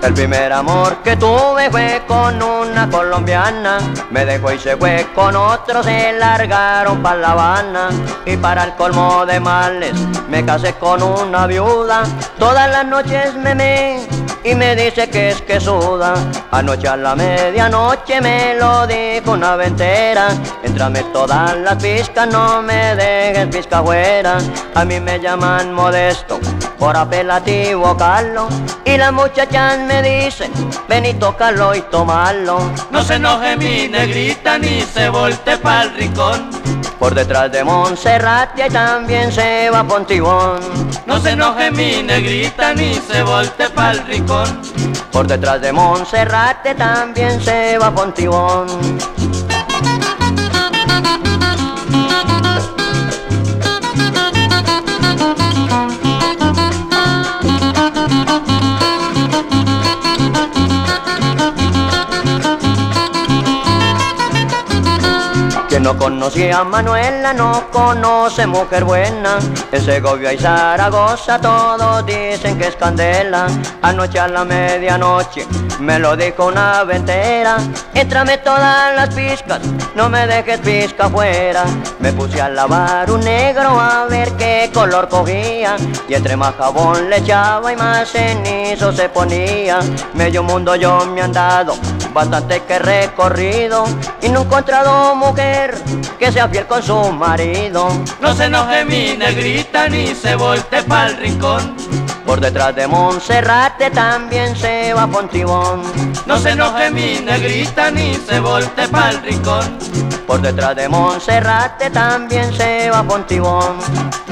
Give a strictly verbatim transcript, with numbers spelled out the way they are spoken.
El primer amor que tuve fue con una colombiana, me dejó y se fue con otro, se largaron para La Habana. Y para el colmo de males me casé con una viuda, todas las noches me me y me dice que es que suda. Anoche a la medianoche me lo dijo una ventera, entrame todas las pizcas, no me dejes pizca fuera. A mí me llaman Modesto por apelativo Carlos, y las muchachas me dicen ven y tócalo y tomarlo. No se enoje mi negrita ni se volte pa'l rincón. Por detrás de Monserrate también se va Pontibón. No se enoje mi negrita ni se volte pa'l rincón. Por detrás de Monserrate también se va Pontibón. Quien no conocía a Manuela no conoce mujer buena. En Segovia y Zaragoza todos dicen que es candela. Anoche a la medianoche me lo dijo una ventera, éntrame todas las pizcas, no me dejes pizca fuera. Me puse a lavar un negro a ver qué color cogía, y entre más jabón le echaba y más cenizo se ponía. Medio mundo yo me he andado, bastante que he recorrido, y no he encontrado mujer que sea fiel con su marido. No se enoje mi negrita ni se volte pa'l rincón. Por detrás de Monserrate también se va Pontibón. No se enoje mi negrita ni se volte pa'l rincón. Por detrás de Monserrate también se va Pontibón.